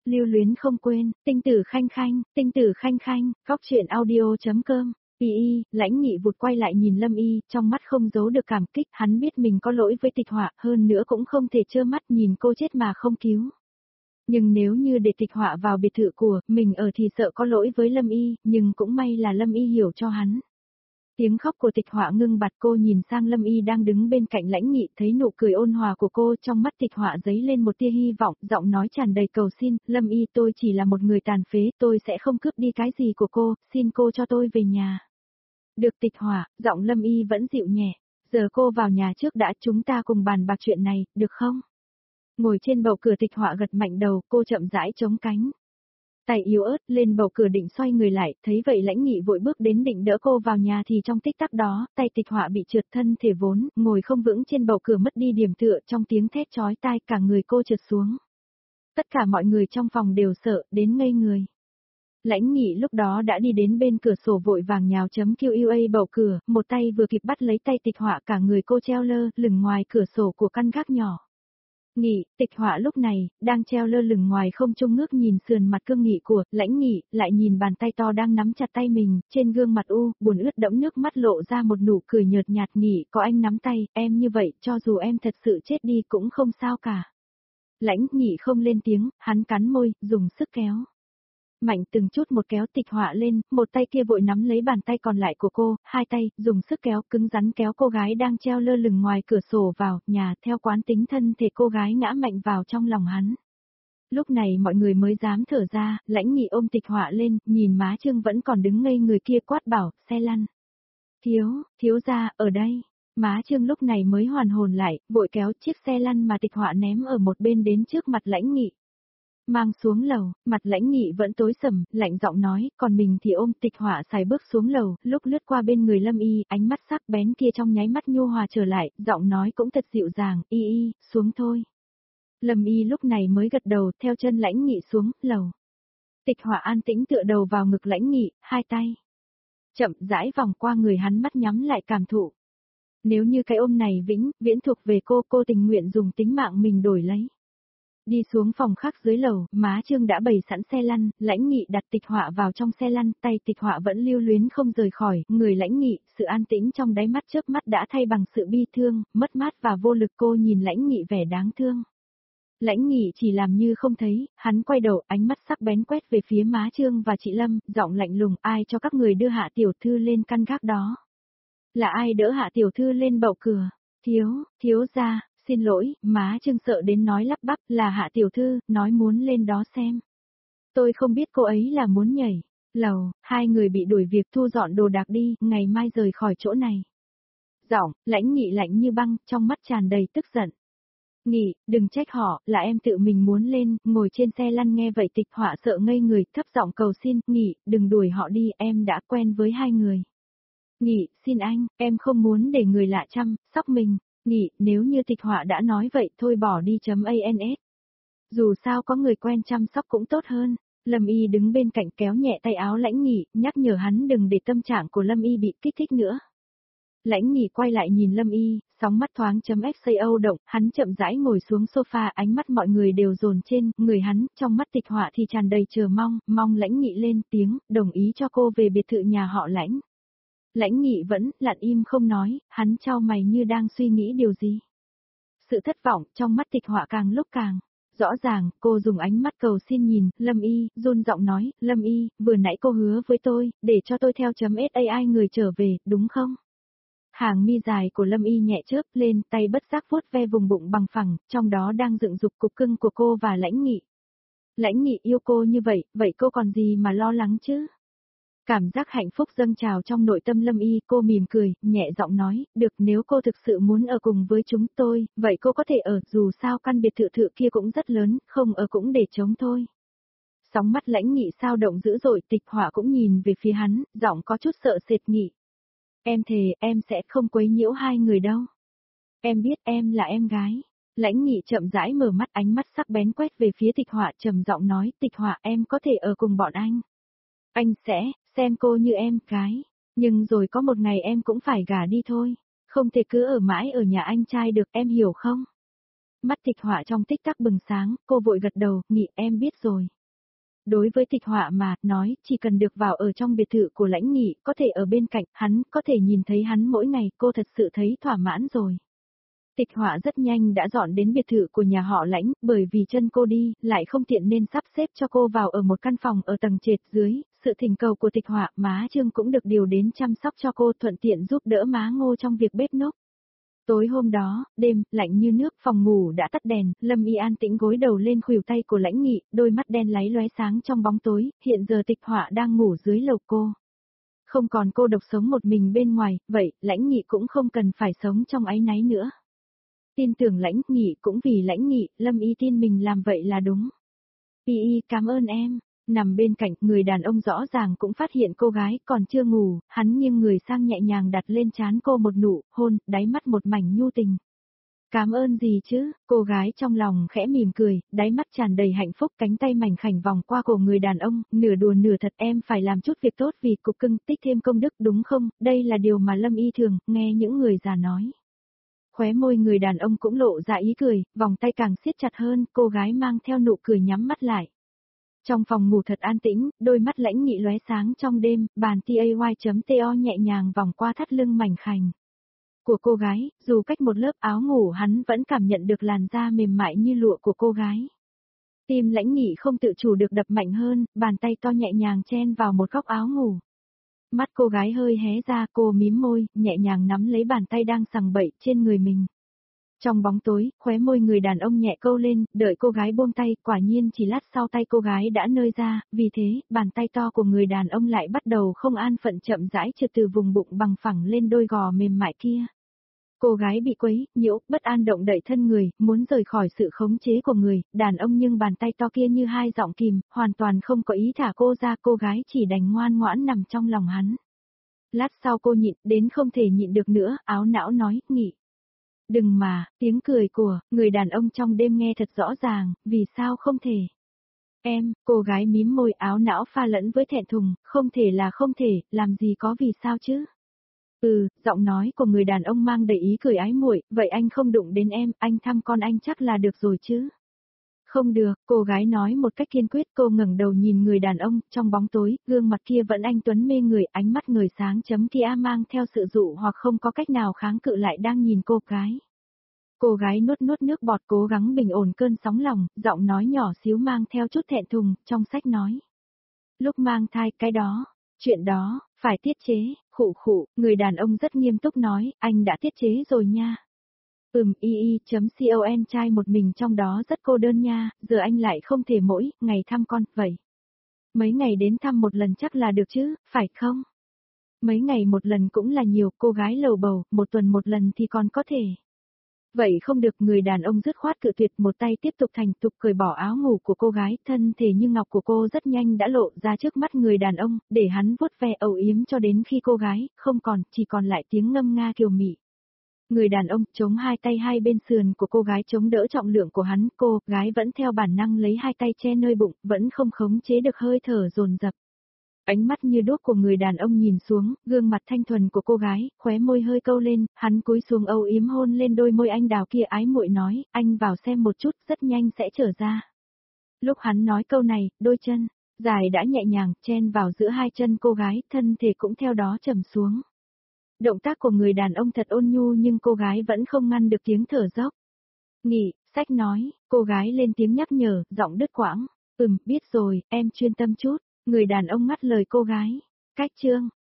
lưu luyến không quên, tinh tử khanh khanh, góc truyện audio.com. Lãnh Nghị vụt quay lại nhìn Lâm Y, trong mắt không giấu được cảm kích, hắn biết mình có lỗi với Tịch Họa, hơn nữa cũng không thể trơ mắt nhìn cô chết mà không cứu. Nhưng nếu như để Tịch Họa vào biệt thự của mình ở thì sợ có lỗi với Lâm Y, nhưng cũng may là Lâm Y hiểu cho hắn. Tiếng khóc của Tịch Họa ngưng bặt, cô nhìn sang Lâm Y đang đứng bên cạnh Lãnh Nghị, thấy nụ cười ôn hòa của cô, trong mắt Tịch Họa dấy lên một tia hy vọng, giọng nói tràn đầy cầu xin, Lâm Y, tôi chỉ là một người tàn phế, tôi sẽ không cướp đi cái gì của cô, xin cô cho tôi về nhà. Được Tịch Họa, giọng Lâm Y vẫn dịu nhẹ, giờ cô vào nhà trước đã, chúng ta cùng bàn bạc chuyện này, được không? Ngồi trên bậu cửa, Tịch Họa gật mạnh đầu, cô chậm rãi chống cánh. Tay yếu ớt lên bậu cửa định xoay người lại, thấy vậy Lãnh Nghị vội bước đến định đỡ cô vào nhà thì trong tích tắc đó, tay Tịch Họa bị trượt, thân thể vốn ngồi không vững trên bậu cửa mất đi điểm tựa, trong tiếng thét chói tai cả người cô trượt xuống. Tất cả mọi người trong phòng đều sợ đến ngây người. Lãnh Nghị lúc đó đã đi đến bên cửa sổ vội vàng nhào chấm QUA bậu cửa, một tay vừa kịp bắt lấy tay Tịch Họa, cả người cô treo lơ lửng ngoài cửa sổ của căn gác nhỏ. Nghị, Tịch Họa lúc này, đang treo lơ lửng ngoài không trung ngước nhìn sườn mặt cương nghị của Lãnh Nghị, lại nhìn bàn tay to đang nắm chặt tay mình, trên gương mặt buồn ướt đẫm nước mắt lộ ra một nụ cười nhợt nhạt. Nghị, có anh nắm tay, em như vậy, cho dù em thật sự chết đi cũng không sao cả. Lãnh Nghị không lên tiếng, hắn cắn môi, dùng sức kéo. Mạnh từng chút một kéo Tịch Họa lên, một tay kia vội nắm lấy bàn tay còn lại của cô, hai tay, dùng sức kéo, cứng rắn kéo cô gái đang treo lơ lửng ngoài cửa sổ vào nhà, theo quán tính thân thể cô gái ngã mạnh vào trong lòng hắn. Lúc này mọi người mới dám thở ra, Lãnh Nghị ôm Tịch Họa lên, nhìn má Trương vẫn còn đứng ngây người kia quát bảo, xe lăn. Thiếu gia, ở đây. Má Trương lúc này mới hoàn hồn lại, vội kéo chiếc xe lăn mà Tịch Họa ném ở một bên đến trước mặt Lãnh Nghị. Mang xuống lầu, mặt Lãnh Nghị vẫn tối sầm, lạnh giọng nói, còn mình thì ôm Tịch Họa xài bước xuống lầu, lúc lướt qua bên người Lâm Y, ánh mắt sắc bén kia trong nháy mắt nhu hòa trở lại, giọng nói cũng thật dịu dàng, xuống thôi. Lâm Y lúc này mới gật đầu, theo chân Lãnh Nghị xuống lầu. Tịch Họa an tĩnh tựa đầu vào ngực Lãnh Nghị, hai tay chậm rãi vòng qua người hắn, mắt nhắm lại cảm thụ. Nếu như cái ôm này vĩnh viễn thuộc về cô tình nguyện dùng tính mạng mình đổi lấy. Đi xuống phòng khác dưới lầu, má Trương đã bày sẵn xe lăn, Lãnh Nghị đặt Tịch Họa vào trong xe lăn, tay Tịch Họa vẫn lưu luyến không rời khỏi người Lãnh Nghị, sự an tĩnh trong đáy mắt chớp mắt đã thay bằng sự bi thương, mất mát và vô lực. Cô nhìn Lãnh Nghị vẻ đáng thương. Lãnh Nghị chỉ làm như không thấy, hắn quay đầu, ánh mắt sắc bén quét về phía má Trương và chị Lâm, giọng lạnh lùng, ai cho các người đưa Hạ tiểu thư lên căn gác đó? Là ai đỡ Hạ tiểu thư lên bậu cửa? Thiếu gia. Xin lỗi, má Trương sợ đến nói lắp bắp, là Hạ tiểu thư, nói muốn lên đó xem. Tôi không biết cô ấy là muốn nhảy lầu, hai người bị đuổi việc thu dọn đồ đạc đi, ngày mai rời khỏi chỗ này. Giọng Lãnh Nghị lạnh như băng, trong mắt tràn đầy tức giận. Nghị, đừng trách họ, là em tự mình muốn lên, ngồi trên xe lăn. Nghe vậy Tịch Họa sợ ngây người, thấp giọng cầu xin, Nghị, đừng đuổi họ đi, em đã quen với hai người. Nghị, xin anh, em không muốn để người lạ chăm sóc mình. Nghị, nếu như Tịch Họa đã nói vậy thôi bỏ đi .ans. Dù sao có người quen chăm sóc cũng tốt hơn. Lâm Y đứng bên cạnh kéo nhẹ tay áo Lãnh Nghị, nhắc nhở hắn đừng để tâm trạng của Lâm Y bị kích thích nữa. Lãnh Nghị quay lại nhìn Lâm Y, sóng mắt thoáng .sao động, hắn chậm rãi ngồi xuống sofa, ánh mắt mọi người đều dồn trên người hắn, trong mắt Tịch Họa thì tràn đầy chờ mong Lãnh Nghị lên tiếng, đồng ý cho cô về biệt thự nhà họ Lãnh. Lãnh Nghị vẫn lặng im không nói, hắn chau mày như đang suy nghĩ điều gì. Sự thất vọng trong mắt Tịch Họa càng lúc càng rõ ràng, cô dùng ánh mắt cầu xin nhìn Lâm Y, run giọng nói, Lâm Y, vừa nãy cô hứa với tôi, để cho tôi theo .sai người trở về, đúng không? Hàng mi dài của Lâm Y nhẹ chớp lên, tay bất giác vuốt ve vùng bụng bằng phẳng, trong đó đang dựng dục cục cưng của cô và Lãnh Nghị. Lãnh Nghị yêu cô như vậy, vậy cô còn gì mà lo lắng chứ? Cảm giác hạnh phúc dâng trào trong nội tâm Lâm Y, cô mỉm cười, nhẹ giọng nói, được, nếu cô thực sự muốn ở cùng với chúng tôi, vậy cô có thể ở, dù sao căn biệt thự kia cũng rất lớn, không ở cũng để trống thôi. Sóng mắt Lãnh Nghị sao động dữ dội, Tịch Họa cũng nhìn về phía hắn, giọng có chút sợ sệt. Nghị, em thề, em sẽ không quấy nhiễu hai người đâu. Em biết em là em gái. Lãnh Nghị chậm rãi mở mắt, ánh mắt sắc bén quét về phía Tịch Họa, trầm giọng nói, Tịch Họa, em có thể ở cùng bọn anh. Anh sẽ xem cô như em gái, nhưng rồi có một ngày em cũng phải gả đi thôi, không thể cứ ở mãi ở nhà anh trai được, em hiểu không? Mắt Tịch Họa trong tích tắc bừng sáng, cô vội gật đầu, Nghị, em biết rồi. Đối với Tịch Họa mà, nói, chỉ cần được vào ở trong biệt thự của Lãnh Nghị, có thể ở bên cạnh hắn, có thể nhìn thấy hắn mỗi ngày, cô thật sự thấy thỏa mãn rồi. Tịch Họa rất nhanh đã dọn đến biệt thự của nhà họ Lãnh, bởi vì chân cô đi, lại không tiện nên sắp xếp cho cô vào ở một căn phòng ở tầng trệt dưới, sự thỉnh cầu của Tịch Họa, má Trương cũng được điều đến chăm sóc cho cô, thuận tiện giúp đỡ má Ngô trong việc bếp núc. Tối hôm đó, đêm, lạnh như nước, phòng ngủ đã tắt đèn, Lâm Y an tĩnh gối đầu lên khuỷu tay của Lãnh Nghị, đôi mắt đen láy lóe sáng trong bóng tối, hiện giờ Tịch Họa đang ngủ dưới lầu cô. Không còn cô độc sống một mình bên ngoài, vậy, Lãnh Nghị cũng không cần phải sống trong áy náy nữa. Tin tưởng Lãnh Nghị cũng vì Lãnh Nghị, Lâm Y tin mình làm vậy là đúng. Y cảm ơn em. Nằm bên cạnh, người đàn ông rõ ràng cũng phát hiện cô gái còn chưa ngủ, hắn nghiêng người sang nhẹ nhàng đặt lên trán cô một nụ hôn, đáy mắt một mảnh nhu tình. Cảm ơn gì chứ, cô gái trong lòng khẽ mỉm cười, đáy mắt tràn đầy hạnh phúc, cánh tay mảnh khảnh vòng qua cổ người đàn ông, nửa đùa nửa thật, em phải làm chút việc tốt vì cục cưng, tích thêm công đức đúng không, đây là điều mà Lâm Y thường nghe những người già nói. Khóe môi người đàn ông cũng lộ ra ý cười, vòng tay càng siết chặt hơn, cô gái mang theo nụ cười nhắm mắt lại. Trong phòng ngủ thật an tĩnh, đôi mắt Lãnh Nghị lóe sáng trong đêm, bàn tay nhẹ nhàng vòng qua thắt lưng mảnh khảnh của cô gái, dù cách một lớp áo ngủ hắn vẫn cảm nhận được làn da mềm mại như lụa của cô gái. Tim Lãnh Nghị không tự chủ được đập mạnh hơn, bàn tay to nhẹ nhàng chen vào một góc áo ngủ. Mắt cô gái hơi hé ra, cô mím môi, nhẹ nhàng nắm lấy bàn tay đang sằng bậy trên người mình. Trong bóng tối, khóe môi người đàn ông nhẹ câu lên, đợi cô gái buông tay, quả nhiên chỉ lát sau tay cô gái đã nơi ra, vì thế, bàn tay to của người đàn ông lại bắt đầu không an phận chậm rãi trượt từ vùng bụng bằng phẳng lên đôi gò mềm mại kia. Cô gái bị quấy, nhiễu, bất an động đậy thân người, muốn rời khỏi sự khống chế của người, đàn ông nhưng bàn tay to kia như hai giọng kìm, hoàn toàn không có ý thả cô ra, cô gái chỉ đành ngoan ngoãn nằm trong lòng hắn. Lát sau cô nhịn, đến không thể nhịn được nữa, áo não nói, nghỉ. Đừng mà, tiếng cười của người đàn ông trong đêm nghe thật rõ ràng, vì sao không thể. Em, cô gái mím môi áo não pha lẫn với thẹn thùng, không thể là không thể, làm gì có vì sao chứ. Giọng nói của người đàn ông mang đầy ý cười ái muội, vậy anh không đụng đến em, anh thăm con anh chắc là được rồi chứ. Không được, cô gái nói một cách kiên quyết, cô ngẩng đầu nhìn người đàn ông, trong bóng tối, gương mặt kia vẫn anh tuấn mê người, ánh mắt người sáng chấm kia mang theo sự dụ hoặc không có cách nào kháng cự lại đang nhìn cô gái. Cô gái nuốt nuốt nước bọt cố gắng bình ổn cơn sóng lòng, giọng nói nhỏ xíu mang theo chút thẹn thùng, trong sách nói. Lúc mang thai cái đó, chuyện đó, phải tiết chế, khụ, người đàn ông rất nghiêm túc nói, anh đã tiết chế rồi nha. con trai một mình trong đó rất cô đơn nha, giờ anh lại không thể mỗi ngày thăm con, vậy. Mấy ngày đến thăm một lần chắc là được chứ, phải không? Mấy ngày một lần cũng là nhiều, cô gái lầu bầu, một tuần một lần thì còn có thể. Vậy không được, người đàn ông dứt khoát cự tuyệt, một tay tiếp tục thành thục cởi bỏ áo ngủ của cô gái, thân thể như ngọc của cô rất nhanh đã lộ ra trước mắt người đàn ông, để hắn vuốt ve âu yếm cho đến khi cô gái, không còn, chỉ còn lại tiếng ngâm nga kiều mị. Người đàn ông chống hai tay hai bên sườn của cô gái chống đỡ trọng lượng của hắn, cô gái vẫn theo bản năng lấy hai tay che nơi bụng, vẫn không khống chế được hơi thở dồn dập. Ánh mắt như đuốc của người đàn ông nhìn xuống, gương mặt thanh thuần của cô gái, khóe môi hơi câu lên, hắn cúi xuống âu yếm hôn lên đôi môi anh đào kia, ái muội nói, anh vào xem một chút, rất nhanh sẽ trở ra. Lúc hắn nói câu này, đôi chân dài đã nhẹ nhàng chen vào giữa hai chân cô gái, thân thể cũng theo đó trầm xuống. Động tác của người đàn ông thật ôn nhu nhưng cô gái vẫn không ngăn được tiếng thở dốc. Nghỉ, sách nói, cô gái lên tiếng nhắc nhở, giọng đứt quãng. Biết rồi, em chuyên tâm chút. Người đàn ông ngắt lời cô gái. Cách chương.